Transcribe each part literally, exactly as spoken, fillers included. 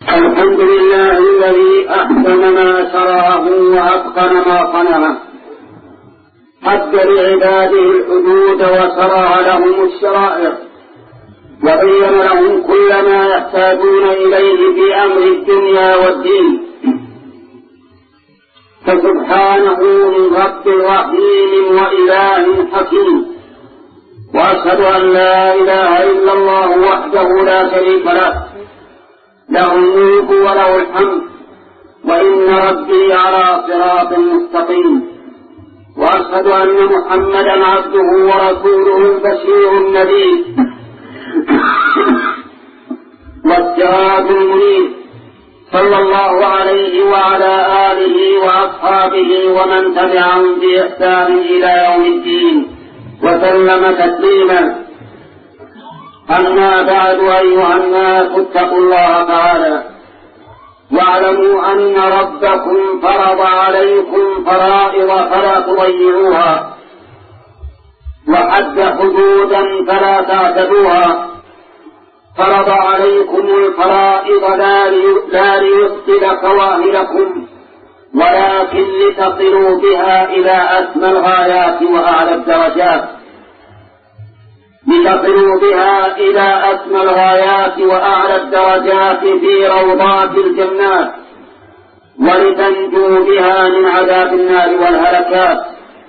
الحمد لله الذي أحسن ما شرعه وأتقن ما صنعه، حد لعباده الحدود وشرع لهم الشرائع، وبين لهم كل ما يحتاجون إليه في أمر الدنيا والدين، فسبحانه من رب رحيم وإله حكيم. وأشهد أن لا إله إلا الله وحده لا شريك له، له الملك وله الحمد، وإن ربي على صراط مستقيم. وأشهد أن محمدا عبده ورسوله البشير النذير والسراج المنير، صلى الله عليه وعلى آله وأصحابه ومن تبعهم بإحسان إلى يوم الدين وسلم تسليما. أما بعد، أيها الناس اتقوا الله تعالى واعلموا أن ربكم فرض عليكم فرائض فلا تضيعوها، وحد حدودا فلا تعتدوها. فرض عليكم الفرائض لا ليفسد كواهلكم، ولكن لتصلوا بها إلى أسمى الغايات وأعلى الدرجات لتصلوا بها إلى أسمى الغايات وأعلى الدرجات في روضات الجنات، ولتنجوا بها من عذاب النار والهلكات.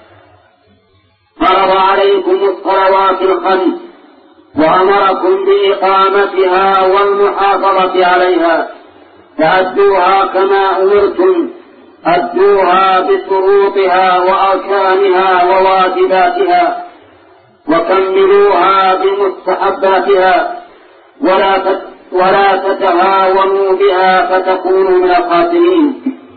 فرض عليكم الصلوات الخمس، وأمركم بإقامتها والمحافظة عليها، فأدوها كما أمرتم، أدوها بشروطها وأركانها وواجباتها، وكملوها بمستحباتها، ولا ولا تتهاونوا بها فتكونوا من الخاسرين.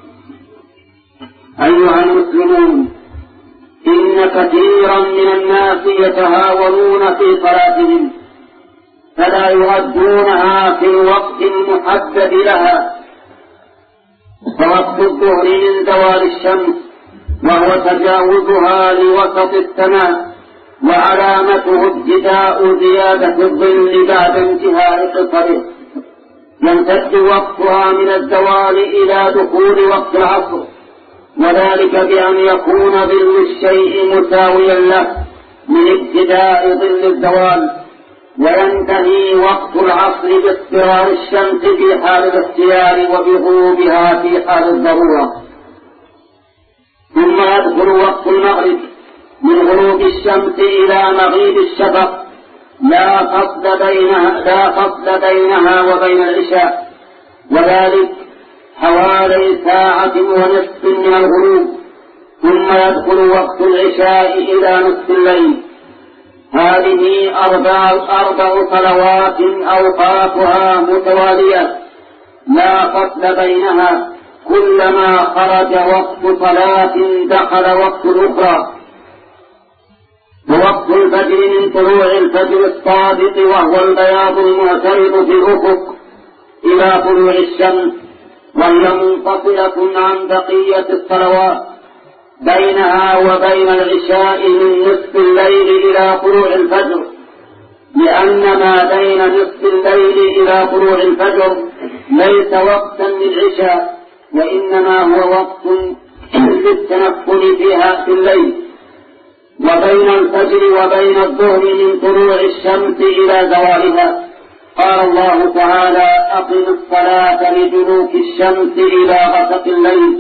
أيها المسلمون، إن كثيرا من الناس يتهاونون في صلاتهم، فلا يؤدونها في الوقت المحدد لها، فوقت الظهر من زوال الشمس، وهو تجاوزها لوسط السماء، وعلامته ابتداء زيادة الظل بعد انتهاء قصره. يمتد وقتها من الزوال إلى دخول وقت العصر، وذلك بأن يكون ظل الشيء مساويا له من ابتداء ظل الزوال، وينتهي وقت العصر باصفرار الشمس في حال الاختيار وبغروبها في حال الضرورة. ثم يدخل وقت المغرب من غروب الشمس إلى مغيب الشفق، لا فصل بينها, لا فصل بينها وبين العشاء، وذلك حوالي ساعة ونصف من الغروب. ثم يدخل وقت العشاء إلى نصف الليل. هذه أربع, أربع صلوات أوقاتها متوالية لا فصل بينها، كلما خرج وقت صلاة دخل وقت أخرى. ووقت الفجر من طلوع الفجر الصادق، وهو البياض المعترض في الأفق، إلى طلوع الشمس، وهي منفصلة عن بقية الصلوات. بينها وبين العشاء من نصف الليل إلى طلوع الفجر، لأن ما بين نصف الليل إلى طلوع الفجر ليس وقتا للعشاء، وإنما هو وقت للتنفل فيها في الليل. وبين الفجر وبين الظهر من طلوع الشمس إلى زوالها قال الله تعالى: أقم الصلاة لدلوك الشمس إلى غسق الليل.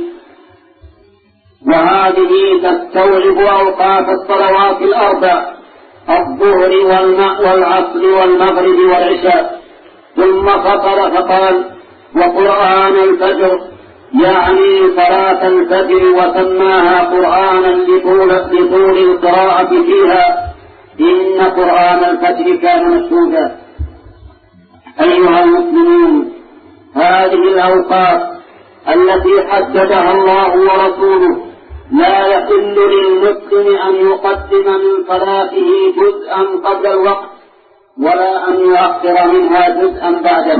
وهذه تستوعب أوقات الصلوات الأربع: الظهر والعصر والمغرب والعشاء. ثم فصل فقال: وقرآن الفجر، يعني صلاة الفجر، وسماها قرآنا لطول, لطول القراءة فيها، إن قرآن الفجر كان مشهودا. أيها المسلمون، هذه الأوقات التي حددها الله ورسوله لا يحل للمسلم أن يقدم من صلاته جزءا قبل الوقت، ولا أن يؤخر منها جزءا بعده.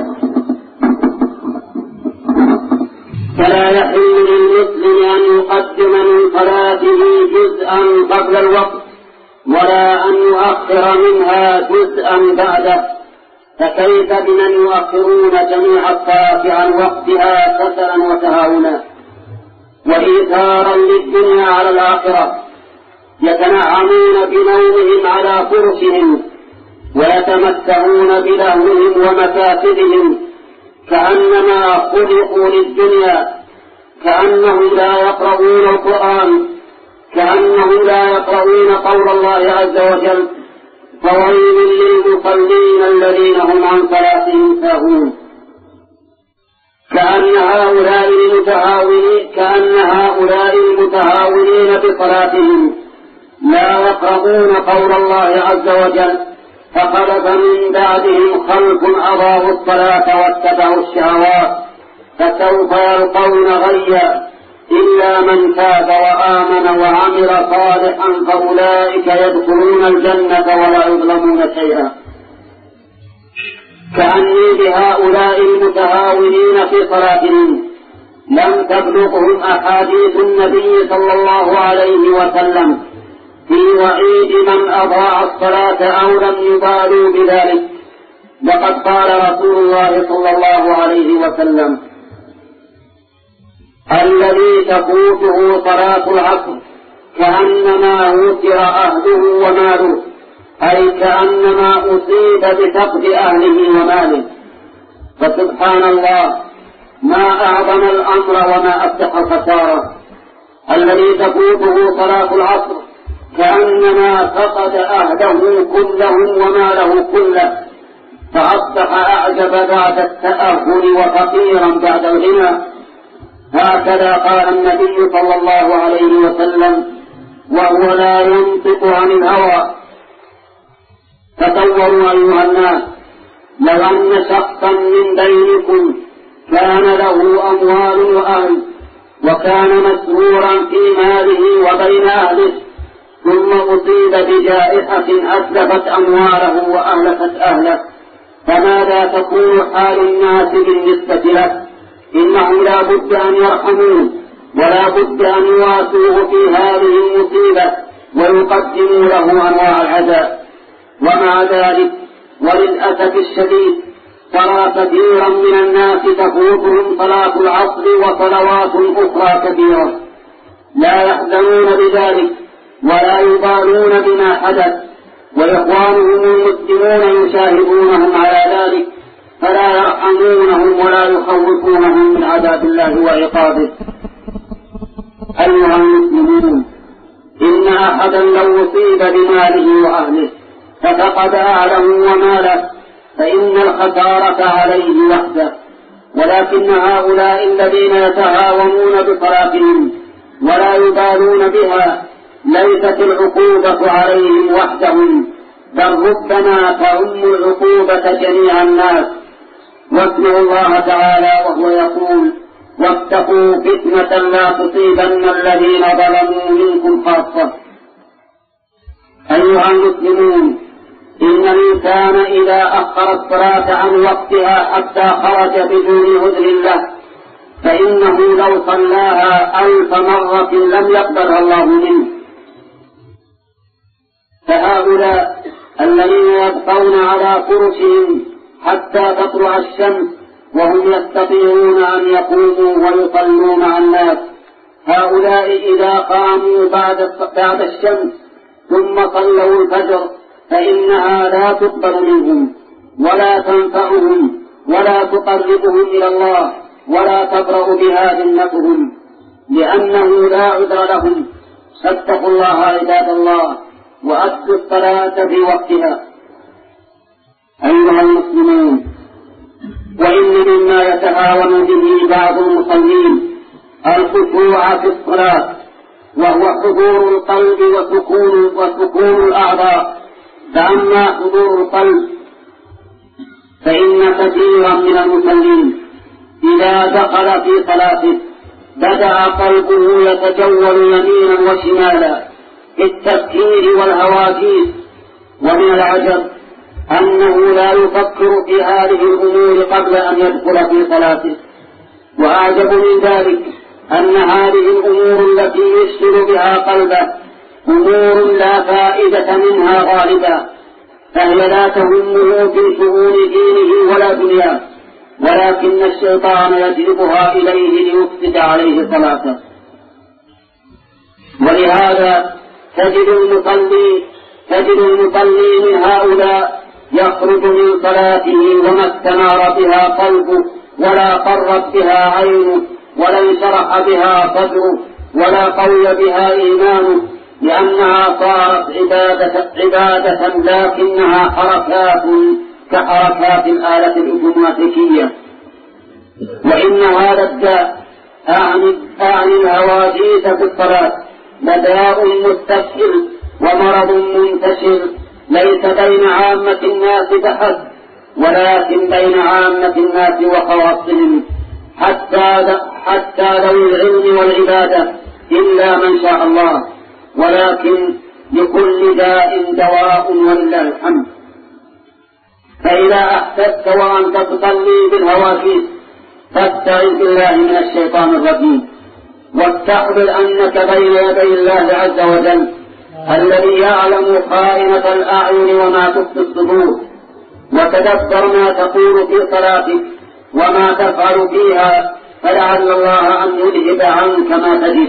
فلا يحل للمسلم أن يقدم من صلاته جزءا قبل الوقت، ولا أن يؤخر منها جزءا بعده، فكيف بمن يؤخرون جميع الصلاة عن وقتها كسلا وتهاونا وإيثارا للدنيا على الآخرة، يتنعمون بنومهم على فرشهم ويتمتعون بلهوهم ومكاسبهم كأنما خلقوا للدنيا، كأنهم لا يقرؤون القرآن، كأنهم لا يقرؤون قول الله عز وجل: فويل للمصلين الذين هم عن صلاتهم ساهون. كأن هؤلاء المتهاونين كأن هؤلاء المتهاونين بصلاتهم لا يقرؤون قول الله عز وجل: فخلف من بعدهم خلف أضاعوا الصلاة واتبعوا الشهوات فسوف يلقون غيا إلا من تاب وآمن وعمل صالحا فأولئك يدخلون الجنة ولا يظلمون شيئا. كأني بهؤلاء المتهاونين في صلاتهم لم تبلغهم أحاديث النبي صلى الله عليه وسلم في وعيد من أضاع الصلاة أو لم يبالوا بذلك. لقد قال رسول الله صلى الله عليه وسلم: الذي تفوته صلاة العصر كأنما وتر أهله وماله، أي كأنما أصيب بفقد أهله وماله. فسبحان الله، ما أعظم الأمر وما أفتح الخسارة. الذي تفوته صلاة العصر كأنما فقد أهله كلهم وماله كله، فأصبح أعجب بعد التأهل وفقيرا بعد الغنى. هكذا قال النبي صلى الله عليه وسلم وهو لا ينطق عن الهوى. تصوروا أيها الناس، لو أن شخصا من بينكم كان له أموال وأهل وكان مسرورا في ماله وبين أهله، ثم أصيب بجائحة أتلفت أمواله وأهلكت أهله، فماذا تكون حال الناس بالنسبة له؟ إنهم لا بد أن يرحموه ولا بد أن يواسوه في هذه المصيبة ويقدموا له أنواع العذاب. ومع ذلك وللأسف الشديد ترى كثيرا من الناس تفوتهم صلاة العصر وصلوات أخرى كثيرة، لا يحزنون بذلك ولا يبالون بما حدث، وإخوانهم المسلمون يشاهدونهم على ذلك فلا يرحمونهم ولا يخوفونهم من عذاب الله وعقابه. أيها المسلمون، إن أحدا لو أصيب بماله وأهله ففقد أهله وماله فإن الخسارة عليه وحده، ولكن هؤلاء الذين يتهاونون بصلاتهم ولا يبالون بها ليست العقوبة عليهم وحدهم، بل ربما تعم العقوبة جميع الناس. واسمعوا الله تعالى وهو يقول: واتقوا فتنة لا تصيبن الذين ظلموا منكم خاصة. أيها المسلمون، إن الإنسان إذا أخر الصلاة عن وقتها حتى خرج بدون عذر له فإنه لو صلاها ألف مرة لم يقبلها الله منه. فهؤلاء الذين يبقون على فرشهم حتى تطلع الشمس وهم يستطيعون أن يقوموا ويصلوا مع الناس، هؤلاء إذا قاموا بعد بعد الشمس ثم صلوا الفجر فإنها لا تقبل منهم ولا تنفعهم ولا تقربهم إلى الله ولا تبرأ بها ذمتهم، لأنه لا عذر لهم. فاتقوا الله عباد الله وأدوا الصلاة في وقتها. أيها المسلمون، وإن مما يتهاون به بعض المصلين الخشوع في الصلاة، وهو حضور القلب وسكون وسكون الأعضاء. فأما حضور القلب فإن كثيرا من المصلين إذا دخل في صلاته بدأ قلبه يتجول يمينا وشمالا في التفكير والهواجيس، ومن العجب أنه لا يفكر في هذه الأمور قبل أن يدخل في صلاته. وأعجب من ذلك أن هذه الأمور التي يشغل بها قلبه أمور لا فائدة منها غالبا، فهي لا تهمه في شؤون دينه ولا دنياه، ولكن الشيطان يجلبها إليه ليفسد عليه صلاته. ولهذا تجد المصلي تجد المصلي من هؤلاء يخرج من صلاته وما استنار بها قلبه ولا قرت بها عينه ولا انشرح بها صدره ولا قوي بها إيمانه، لأنها صارت عبادة, عبادة لكنها حركات كحركات الآلة الأوتوماتيكية. وإن هذا الداء أعني, أعني الهواجيس في الصلاة لداء مستفحل ومرض منتشر ليس بين عامة الناس فحسب، ولكن بين عامة الناس وخواصهم حتى حتى ذوي العلم والعبادة إلا من شاء الله، ولكن لكل داء دواء ولله الحمد. فإذا أحسست وأنت تصلي بالهواجيس فاستعذ بالله من الشيطان الرجيم، واستحضر أنك بين يدي الله عز وجل الذي يعلم خائنة الأعين وما تخفي الصدور، وتدبر ما تقول في صلاتك وما تفعل فيها، فلعل الله أن يذهب عنك ما تجد.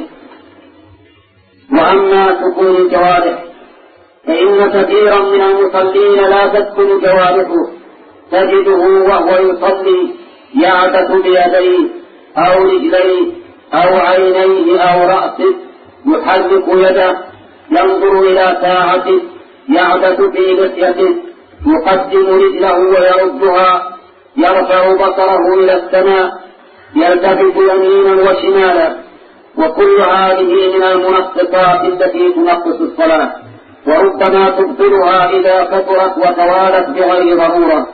وأما سكون الجوارح فإن كثيرا من المصلين لا تسكن جوارحه، تجده وهو يصلي يعبث بيديه أو رجليه أو عينيه أو رأسه، يحرك يده، ينظر إلى ساعته، يعبث في لحيته، يقدم رجله ويردها، يرفع بصره إلى السماء، يلتفت يمينا وشمالا، وكل هذه من المنقصات التي تنقص الصلاة، وربما تبطلها إذا كثرت وتوالت بغير ضرورة.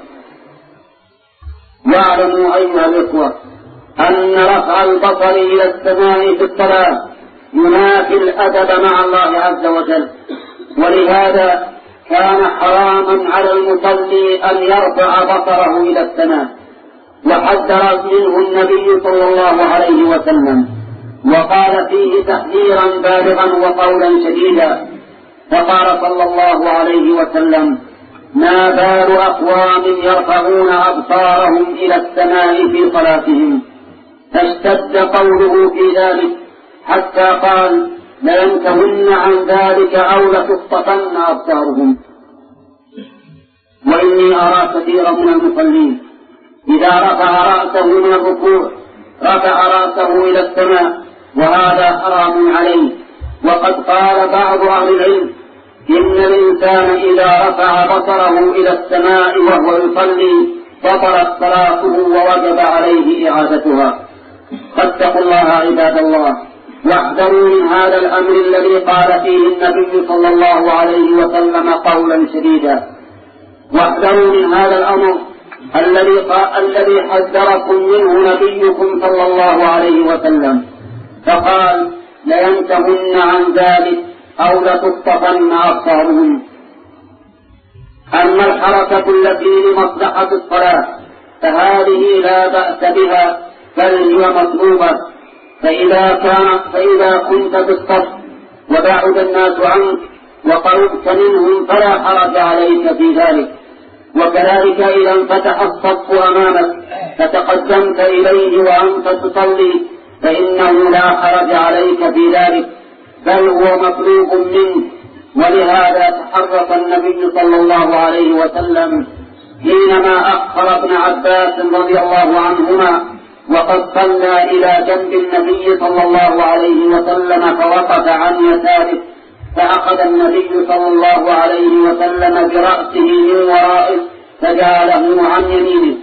واعلموا أيها الإخوة أن رفع البصر إلى السماء في الصلاة ينافي الأدب مع الله عز وجل، ولهذا كان حراما على المصلي أن يرفع بصره إلى السماء، وحذر منه النبي صلى الله عليه وسلم وقال فيه تحذيرا بالغا وقولا شديدا، فقال صلى الله عليه وسلم: ما بال أقوام يرفعون أبصارهم إلى السماء في صلاتهم، فاشتد قوله في ذلك حتى قال: لينتهن عن ذلك أو لتخطفن أبصارهم. وإني أرى كثيرا من المصلين إذا رفع رأسه من الركوع رفع رأسه إلى السماء، وهذا حرام عليه. وقد قال بعض أهل العلم: إن الإنسان إذا رفع بصره إلى السماء وهو يصلي بطلت صلاته ووجب عليه إعادتها. فاتقوا الله عباد الله، واحذروا من هذا الأمر الذي قال فيه النبي صلى الله عليه وسلم قولا شديدا، واحذروا من هذا الأمر الذي الذي حذركم منه نبيكم صلى الله عليه وسلم، فقال: لينتهن عن ذلك أو لتخطفن أبصارهم. أما الحركة التي لمصلحة الصلاة فهذه لا بأس بها، بل هي مطلوبة. فإذا كان فإذا كنت في الصف وبعد الناس عنك وقربت منهم فلا حرج عليك في ذلك. وكذلك إذا انفتح الصف أمامك فتقدمت إليه وأنت تصلي فإنه لا حرج عليك في ذلك، بل هو مطلوب منك. ولهذا تحرص النبي صلى الله عليه وسلم حينما أخر ابن عباس رضي الله عنهما وقد صلى إلى جنب النبي صلى الله عليه وسلم فوقف عن يساره، فأخذ النبي صلى الله عليه وسلم برأسه من ورائه فجعله عن يمينه.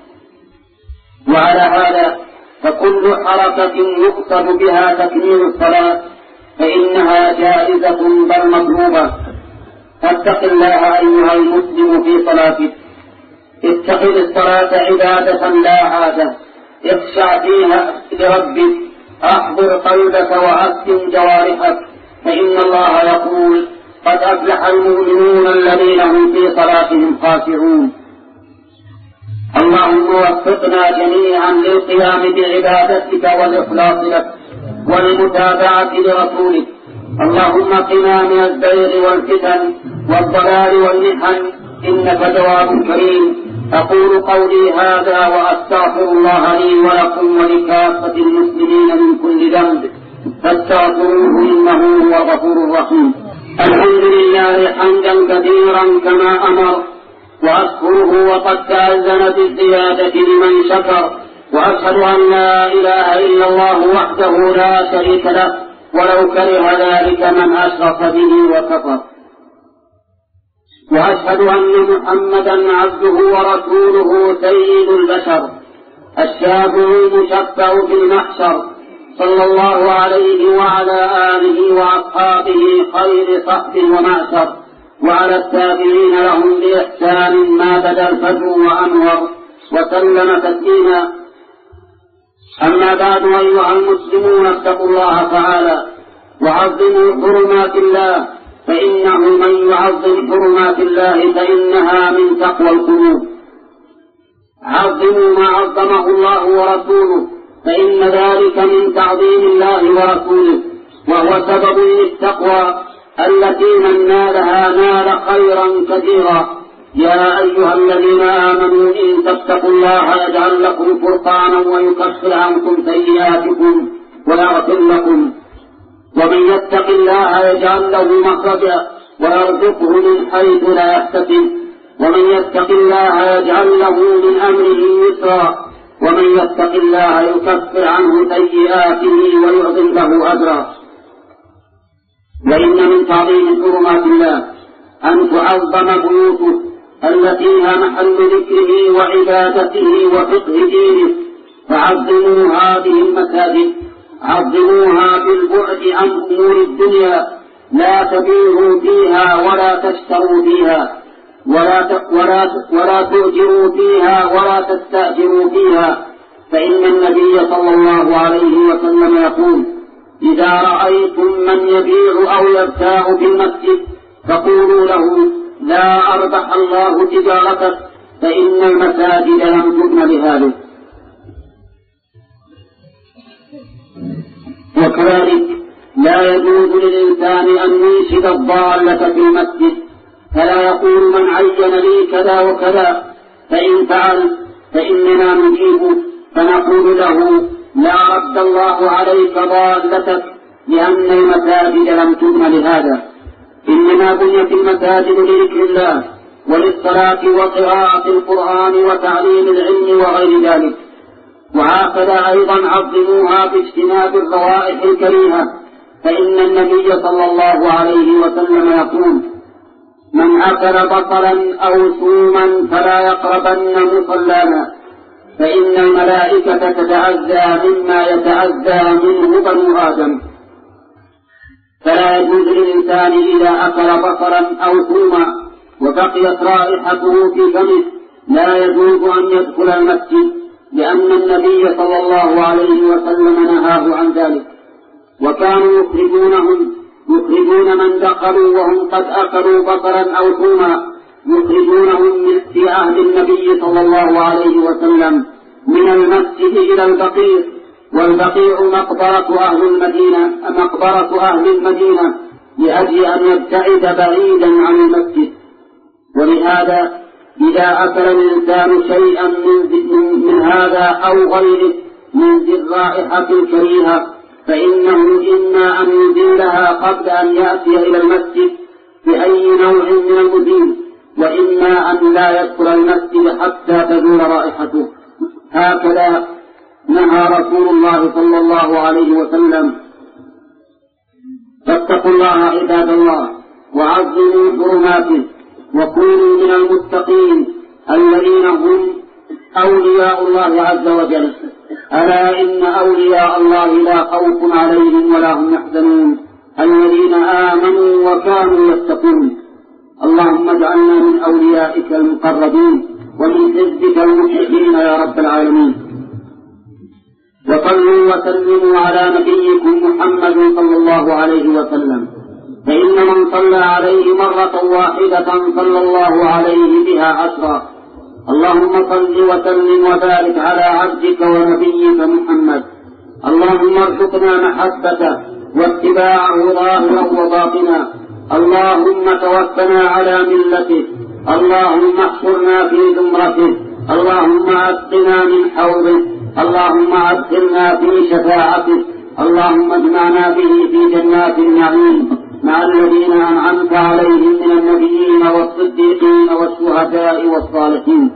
وعلى هذا فكل حركة يقصد بها تكميل الصلاة فإنها جائزة بل مطلوبة. فاتق الله أيها المسلم في صلاتك، اتخذ الصلاة عبادة لا عادة، اخشع فيها لربك، أحضر قلبك وأسكن جوارحك، فإن الله يقول: قد أفلح المؤمنون الذين هم في صلاتهم خاشعون. اللهم وفقنا جميعا للقيام بعبادتك والإخلاص لك والمتابعة لرسولك. اللهم قنا من الزيغ والفتن والضلال والمحن إنك جواد كريم. أقول قولي هذا وأستغفر الله لي ولكم ولكافة المسلمين من كل ذنب فاستغفروه إنه هو الغفور الرحيم. الحمد لله حمدا كثيرا كما أمر، وأشكره وقد تأذن بالزيادة لمن شكر، وأشهد أن لا إله إلا الله وحده لا شريك له ولو كره ذلك من أشرك به وكفر، وأشهد أن محمدا عبده ورسوله سيد البشر الشافع المشفع في المحشر، صلى الله عليه وعلى آله وأصحابه خير صحب ومعشر، وعلى التابعين لهم بإحسان ما بدا الفجر وأنور، وسلم تسليما. أما بعد أيها المسلمون اتقوا الله تعالى وعظموا حرمات الله، فإنه من يعظم حرمات الله فإنها من تقوى القلوب. عظموا ما عظمه الله ورسوله، فإن ذلك من تعظيم الله ورسوله، وهو سبب للتقوى التي من نالها نال خيرا كثيرا. يا أيها الذين آمنوا إن تتقوا الله يجعل لكم فرقانا ويكفر عنكم سيئاتكم ويغفر لكم، ومن يتق الله يجعل له مخرجا ويرزقه من حيث لا يحتسب، ومن يتق الله يجعل له من أمره يسرا، ومن يتق الله يكفر عنه سيئاته ويعظم له أجرا. وإن من تعظيم حرمات الله أن تعظم بيوته التي هي محل ذكره وعبادته وفقه دينه، فعظموا هذه المساجد، عظموها بالبعد عن أمور الدنيا، لا تبيعوا فيها ولا تشتروا فيها ولا ولا ولا تؤجروا فيها ولا تستأجروا فيها، فإن النبي صلى الله عليه وسلم يقول: إذا رأيتم من يبيع أو يبتاع في المسجد فقولوا له: لا أربح الله تجارتك، فإن المساجد لم تبن لهذا. وكذلك لا يجوز للإنسان أن ينشد الضالة في المسجد، فلا يقول: من عين لي كذا وكذا، فإن فعل فإننا نجيب فنقول له: لا رد الله عليك ضالتك، لأن المساجد لم تبن لهذا، إنما بنيت المساجد لذكر الله وللصلاة وقراءة القرآن وتعليم العلم وغير ذلك. وهكذا أيضا عظموها باجتناب الروائح الكريهة، فإن النبي صلى الله عليه وسلم يقول: من أكل بصلا أو سوما فلا يقربن مصلانا، فإن الملائكة تتعزى مما يتعزى منه بنو آدم. فلا يجوز للإنسان إذا أكل بصلا أو ثوما وبقيت رائحته في فمه لا يجوز أن يدخل المسجد، لأن النبي صلى الله عليه وسلم نهاه عن ذلك. وكانوا يخرجونهم يخرجون من دخلوا وهم قد أكلوا بصلا أو ثوما، يخرجونهم في عهد النبي صلى الله عليه وسلم من المسجد إلى البقيع، والبقيع مقبرة أهل المدينة مقبرة أهل المدينة لأجل أن يبتعد بعيدا عن المسجد. ولهذا إذا أكل الإنسان شيئا من, من هذا أو غيره من ذي الرائحة الكريهة فإنه إما أن يزيلها قبل أن يأتي إلى المسجد بأي نوع من المزيل، وإما أن لا يدخل المسجد حتى تزول رائحته. هكذا نهى رسول الله صلى الله عليه وسلم. فاتقوا الله عباد الله وعظموا حرماته، وكونوا من المتقين الذين هم أولياء الله عز وجل. ألا إن أولياء الله لا خوف عليهم ولا هم يحزنون، الذين آمنوا وكانوا يتقون. اللهم اجعلنا من أوليائك المقربين ومن حزبك المحبين يا رب العالمين. وصلوا وسلموا على نبيكم محمد صلى الله عليه وسلم، فإن من صلى عليه مرة واحدة صلى الله عليه بها عشرا. اللهم صل وسلم وبارك على عبدك ونبيك محمد. اللهم ارزقنا محبته واتباعه ظاهرا وباطنا. اللهم توفنا على ملته اللهم احشرنا في زمرته، اللهم اسقنا من حوضه، اللهم ادخلنا في شفاعته، اللهم اجمعنا به في جنات النعيم مع الذين انعمت عليهم من النبيين والصديقين والشهداء والصالحين.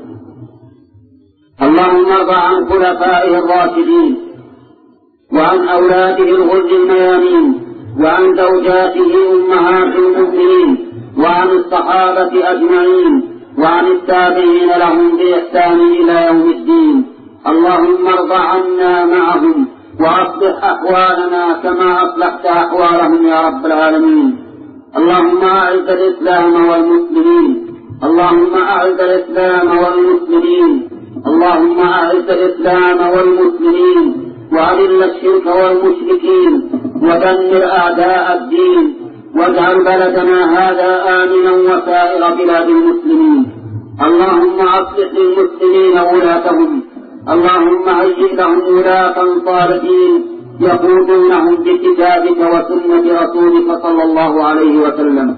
اللهم ارض عن خلفائه الراشدين وعن اولاده الغر الميامين وعن زوجاته امهات المؤمنين وعن الصحابه اجمعين وعن التابعين لهم باحسان الى يوم الدين. اللهم ارض عنا معهم واصلح احوالنا كما اصلحت احوالهم يا رب العالمين. اللهم اعز الاسلام والمسلمين، اللهم اعز الاسلام والمسلمين، اللهم اعز الاسلام والمسلمين واذل الشرك والمشركين ودمر اعداء الدين، واجعل بلدنا هذا امنا وسائر بلاد المسلمين. اللهم اصلح للمسلمين ولاتهم، اللهم هيئ لهم ولاة صالحين يقودونهم بكتابك وسنة رسولك صلى الله عليه وسلم.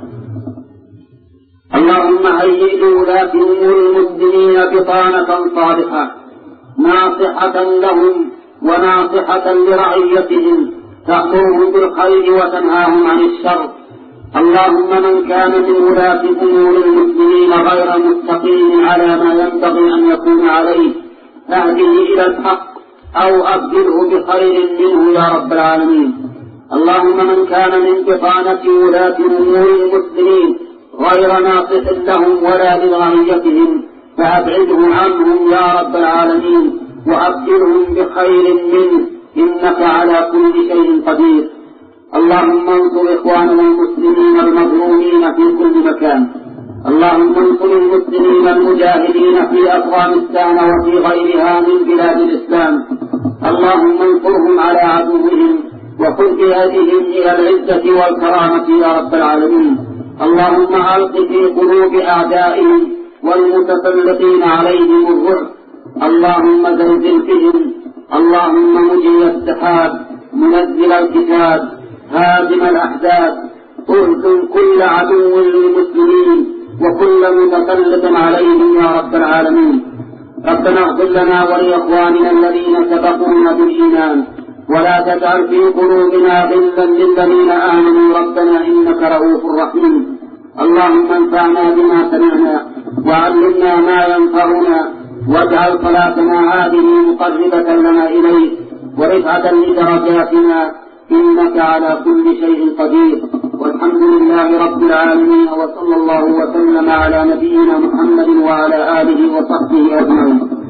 اللهم هيئ لولاة امور المسلمين بطانة صالحة ناصحة لهم وناصحة لرعيتهم تأمرهم بالخير وتنهاهم عن الشر. اللهم من كان من ولاة امور المسلمين غير مستقيم على ما ينبغي ان يكون عليه فاهده الى الحق او ابدله بخير منه يا رب العالمين. اللهم من كان من بطانة ولاة امور المسلمين غير ناصح لهم ولا لرعيتهم فابعده عنهم يا رب العالمين وابدلهم بخير منه انك على كل شيء قدير. اللهم انصر اخواننا المسلمين المظلومين في كل مكان، اللهم انصر المسلمين المجاهدين في افغانستان وفي غيرها من بلاد الاسلام، اللهم انصرهم على عدوهم وخذ بيدهم الى العزه والكرامه يا رب العالمين. اللهم الق في قلوب اعدائهم والمتسلطين عليهم الرعب، اللهم زلزل بهم، اللهم مجري السحاب منزل الكتاب هازم الاحزاب، اهزم كل عدو للمسلمين وكل متسلط عليهم يا رب العالمين. ربنا اغفر لنا ولاخواننا الذين سبقونا بالايمان ولا تجعل في قلوبنا غلا للذين امنوا ربنا انك رؤوف رحيم. اللهم انفعنا بما سمعنا وعلمنا ما ينفعنا واجعل صلاتنا هذه مقربة لنا اليك ورفعة لدرجاتنا انك على كل شيء قدير. والحمد لله رب العالمين وصلى الله وسلم على نبينا محمد وعلى اله وصحبه اجمعين.